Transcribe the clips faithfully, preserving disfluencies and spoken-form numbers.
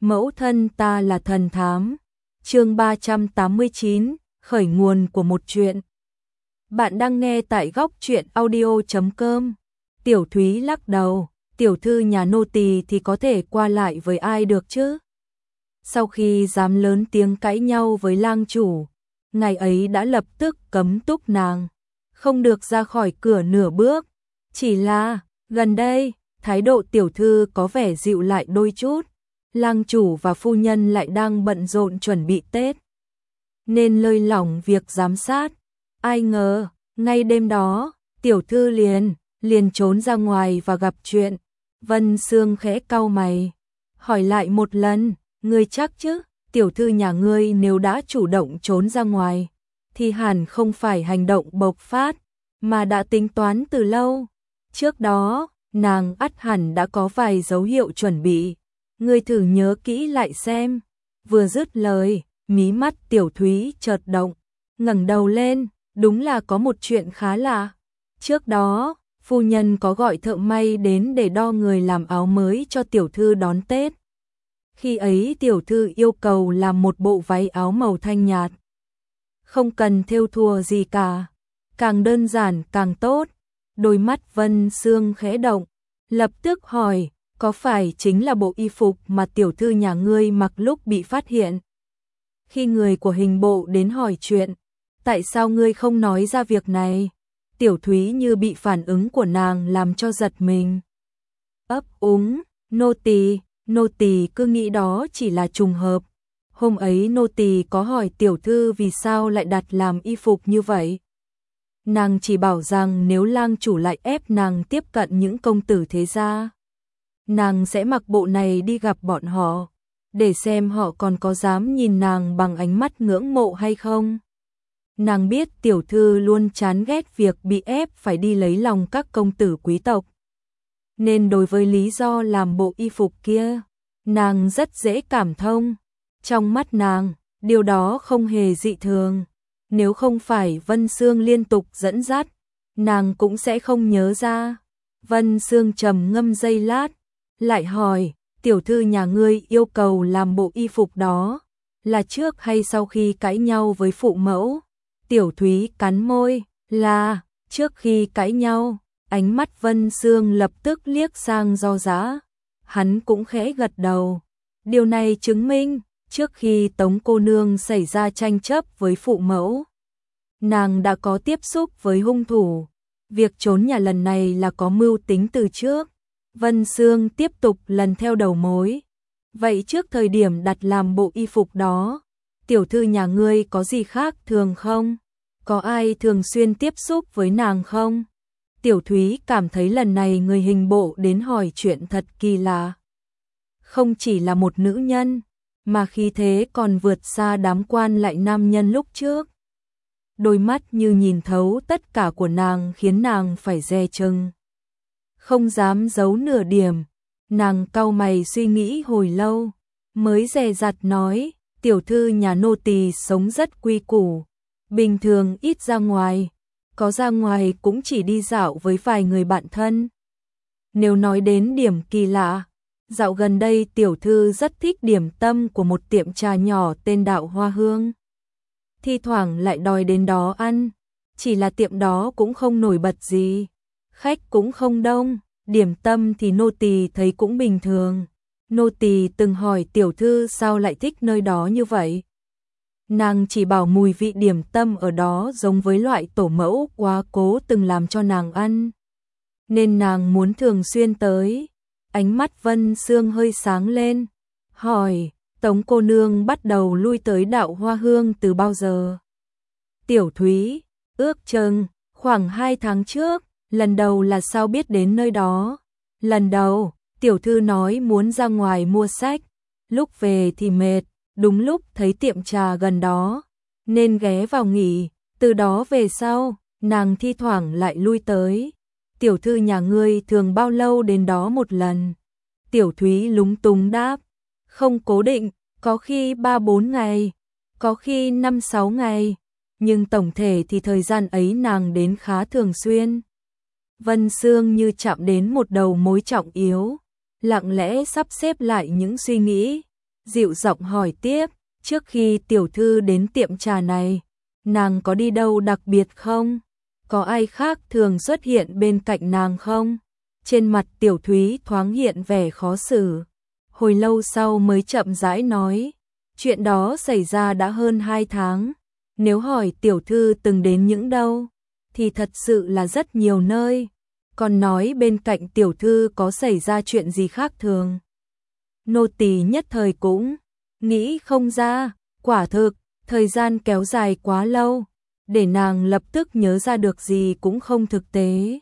Mẫu thân ta là thần thám. Chương ba trăm tám mươi chín, khởi nguồn của một chuyện. Bạn đang nghe tại góc truyện audio chấm com. Tiểu Thúy lắc đầu, tiểu thư nhà nô tỳ thì có thể qua lại với ai được chứ? Sau khi dám lớn tiếng cãi nhau với lang chủ, ngày ấy đã lập tức cấm túc nàng, không được ra khỏi cửa nửa bước. Chỉ là, gần đây, thái độ tiểu thư có vẻ dịu lại đôi chút. Lang chủ và phu nhân lại đang bận rộn chuẩn bị Tết, nên lơi lỏng việc giám sát. Ai ngờ, ngay đêm đó, tiểu thư liền, liền trốn ra ngoài và gặp chuyện. Vân Sương khẽ cau mày, hỏi lại một lần, ngươi chắc chứ, tiểu thư nhà ngươi nếu đã chủ động trốn ra ngoài, thì hẳn không phải hành động bộc phát, mà đã tính toán từ lâu. Trước đó, nàng ắt hẳn đã có vài dấu hiệu chuẩn bị. Ngươi thử nhớ kỹ lại xem. Vừa dứt lời, mí mắt Tiểu Thúy chợt động, ngẩng đầu lên, đúng là có một chuyện khá lạ. Trước đó, phu nhân có gọi thợ may đến để đo người làm áo mới cho tiểu thư đón Tết. Khi ấy tiểu thư yêu cầu làm một bộ váy áo màu thanh nhạt, không cần thêu thùa gì cả, càng đơn giản càng tốt. Đôi mắt Vân Sương khẽ động, lập tức hỏi, có phải chính là bộ y phục mà tiểu thư nhà ngươi mặc lúc bị phát hiện? Khi người của hình bộ đến hỏi chuyện, tại sao ngươi không nói ra việc này? Tiểu Thúy như bị phản ứng của nàng làm cho giật mình. Ấp úng, nô tỳ, nô tỳ cứ nghĩ đó chỉ là trùng hợp. Hôm ấy nô tỳ có hỏi tiểu thư vì sao lại đặt làm y phục như vậy. Nàng chỉ bảo rằng nếu lang chủ lại ép nàng tiếp cận những công tử thế gia, nàng sẽ mặc bộ này đi gặp bọn họ, để xem họ còn có dám nhìn nàng bằng ánh mắt ngưỡng mộ hay không. Nàng biết tiểu thư luôn chán ghét việc bị ép phải đi lấy lòng các công tử quý tộc, nên đối với lý do làm bộ y phục kia, nàng rất dễ cảm thông. Trong mắt nàng, điều đó không hề dị thường. Nếu không phải Vân Sương liên tục dẫn dắt, nàng cũng sẽ không nhớ ra. Vân Sương trầm ngâm giây lát, lại hỏi, tiểu thư nhà ngươi yêu cầu làm bộ y phục đó, là trước hay sau khi cãi nhau với phụ mẫu? Tiểu Thúy cắn môi, là, trước khi cãi nhau. Ánh mắt Vân Sương lập tức liếc sang Do Dã. Hắn cũng khẽ gật đầu. Điều này chứng minh, trước khi Tống cô nương xảy ra tranh chấp với phụ mẫu, nàng đã có tiếp xúc với hung thủ. Việc trốn nhà lần này là có mưu tính từ trước. Vân Sương tiếp tục lần theo đầu mối. Vậy trước thời điểm đặt làm bộ y phục đó, tiểu thư nhà ngươi có gì khác thường không? Có ai thường xuyên tiếp xúc với nàng không? Tiểu Thúy cảm thấy lần này người hình bộ đến hỏi chuyện thật kỳ lạ. Không chỉ là một nữ nhân, mà khí thế còn vượt xa đám quan lại nam nhân lúc trước. Đôi mắt như nhìn thấu tất cả của nàng khiến nàng phải dè chừng, không dám giấu nửa điểm. Nàng cau mày suy nghĩ hồi lâu, mới dè dặt nói, tiểu thư nhà nô tỳ sống rất quy củ, bình thường ít ra ngoài, có ra ngoài cũng chỉ đi dạo với vài người bạn thân. Nếu nói đến điểm kỳ lạ, dạo gần đây tiểu thư rất thích điểm tâm của một tiệm trà nhỏ tên Đạo Hoa Hương. Thi thoảng lại đòi đến đó ăn, chỉ là tiệm đó cũng không nổi bật gì, khách cũng không đông, điểm tâm thì nô tỳ thấy cũng bình thường. Nô tỳ từng hỏi tiểu thư sao lại thích nơi đó như vậy. Nàng chỉ bảo mùi vị điểm tâm ở đó giống với loại tổ mẫu quá cố từng làm cho nàng ăn, nên nàng muốn thường xuyên tới. Ánh mắt Vân Sương hơi sáng lên, hỏi, Tống cô nương bắt đầu lui tới Đạo Hoa Hương từ bao giờ? Tiểu Thúy, ước chừng khoảng hai tháng trước. Lần đầu là sao biết đến nơi đó? Lần đầu, tiểu thư nói muốn ra ngoài mua sách, lúc về thì mệt, đúng lúc thấy tiệm trà gần đó, nên ghé vào nghỉ. Từ đó về sau, nàng thi thoảng lại lui tới. Tiểu thư nhà ngươi thường bao lâu đến đó một lần? Tiểu Thúy lúng túng đáp, không cố định, có khi ba bốn ngày, có khi năm sáu ngày, nhưng tổng thể thì thời gian ấy nàng đến khá thường xuyên. Vân Sương như chạm đến một đầu mối trọng yếu, lặng lẽ sắp xếp lại những suy nghĩ. dịu giọng hỏi tiếp, trước khi tiểu thư đến tiệm trà này, nàng có đi đâu đặc biệt không? Có ai khác thường xuất hiện bên cạnh nàng không? Trên mặt Tiểu Thúy thoáng hiện vẻ khó xử. Hồi lâu sau mới chậm rãi nói, chuyện đó xảy ra đã hơn hai tháng. Nếu hỏi tiểu thư từng đến những đâu, thì thật sự là rất nhiều nơi. Còn nói bên cạnh tiểu thư có xảy ra chuyện gì khác thường. Nô tỳ nhất thời cũng nghĩ không ra, quả thực, thời gian kéo dài quá lâu, để nàng lập tức nhớ ra được gì cũng không thực tế.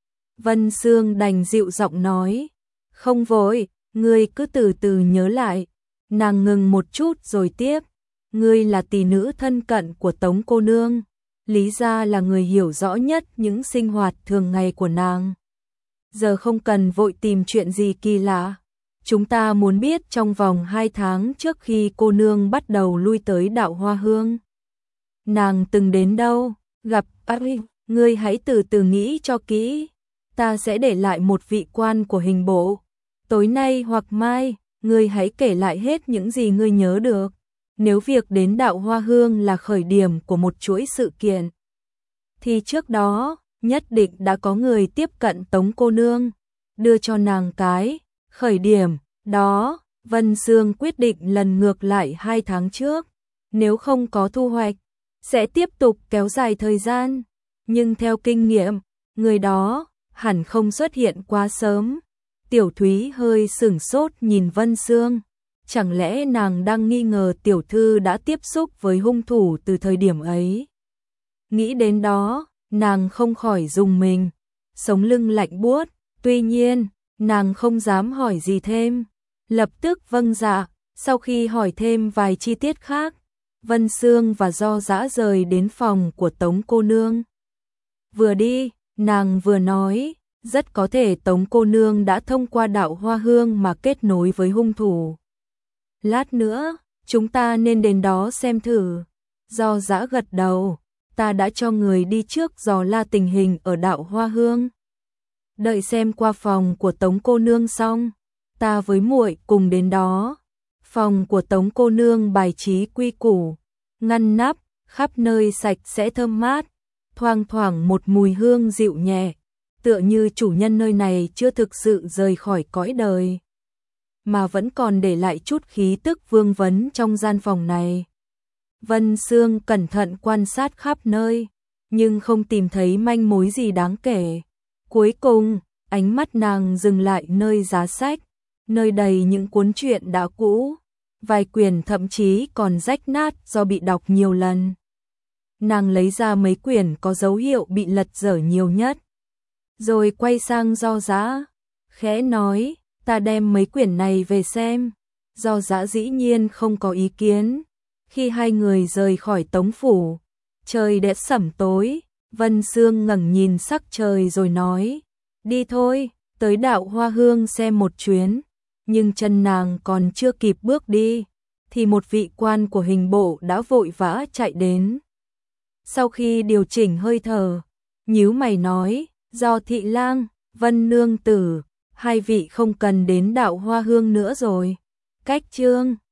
Vân Sương đành dịu giọng nói, không vội, ngươi cứ từ từ nhớ lại. Nàng ngừng một chút rồi tiếp, ngươi là tỷ nữ thân cận của Tống cô nương, lý ra là người hiểu rõ nhất những sinh hoạt thường ngày của nàng. Giờ không cần vội tìm chuyện gì kỳ lạ. Chúng ta muốn biết trong vòng hai tháng trước khi cô nương bắt đầu lui tới đạo Hoa Hương, nàng từng đến đâu, gặp ai, ngươi hãy từ từ nghĩ cho kỹ. Ta sẽ để lại một vị quan của hình bộ. Tối nay hoặc mai, ngươi hãy kể lại hết những gì ngươi nhớ được. Nếu việc đến đạo Hoa Hương là khởi điểm của một chuỗi sự kiện, thì trước đó, nhất định đã có người tiếp cận Tống cô nương, đưa cho nàng cái khởi điểm. Đó, Vân Sương quyết định lần ngược lại hai tháng trước. Nếu không có thu hoạch, sẽ tiếp tục kéo dài thời gian. Nhưng theo kinh nghiệm, người đó hẳn không xuất hiện quá sớm. Tiểu Thúy hơi sửng sốt nhìn Vân Sương. Chẳng lẽ nàng đang nghi ngờ tiểu thư đã tiếp xúc với hung thủ từ thời điểm ấy? Nghĩ đến đó, nàng không khỏi rùng mình, sống lưng lạnh buốt. Tuy nhiên, nàng không dám hỏi gì thêm, lập tức vâng dạ. Sau khi hỏi thêm vài chi tiết khác, Vân Sương và Do Dã rời đến phòng của Tống cô nương. Vừa đi, nàng vừa nói, rất có thể Tống cô nương đã thông qua đạo Hoa Hương mà kết nối với hung thủ. Lát nữa, chúng ta nên đến đó xem thử. Do Dã gật đầu, ta đã cho người đi trước dò la tình hình ở đạo Hoa Hương. Đợi xem qua phòng của Tống cô nương xong, ta với muội cùng đến đó. Phòng của Tống cô nương bài trí quy củ, ngăn nắp, khắp nơi sạch sẽ thơm mát, thoang thoảng một mùi hương dịu nhẹ, tựa như chủ nhân nơi này chưa thực sự rời khỏi cõi đời, mà vẫn còn để lại chút khí tức vương vấn trong gian phòng này. Vân Sương cẩn thận quan sát khắp nơi, nhưng không tìm thấy manh mối gì đáng kể. Cuối cùng, ánh mắt nàng dừng lại nơi giá sách, nơi đầy những cuốn truyện đã cũ, vài quyển thậm chí còn rách nát do bị đọc nhiều lần. Nàng lấy ra mấy quyển có dấu hiệu bị lật dở nhiều nhất, rồi quay sang Do Dã, khẽ nói, ta đem mấy quyển này về xem. Do Dã dĩ nhiên không có ý kiến. Khi hai người rời khỏi Tống phủ, trời đã sẩm tối. Vân Sương ngẩng nhìn sắc trời rồi nói, đi thôi, tới đạo Hoa Hương xem một chuyến. Nhưng chân nàng còn chưa kịp bước đi, thì một vị quan của hình bộ đã vội vã chạy đến. Sau khi điều chỉnh hơi thở, nhíu mày nói, Do thị lang, Vân nương tử, hai vị không cần đến đạo Hoa Hương nữa rồi. Cách chương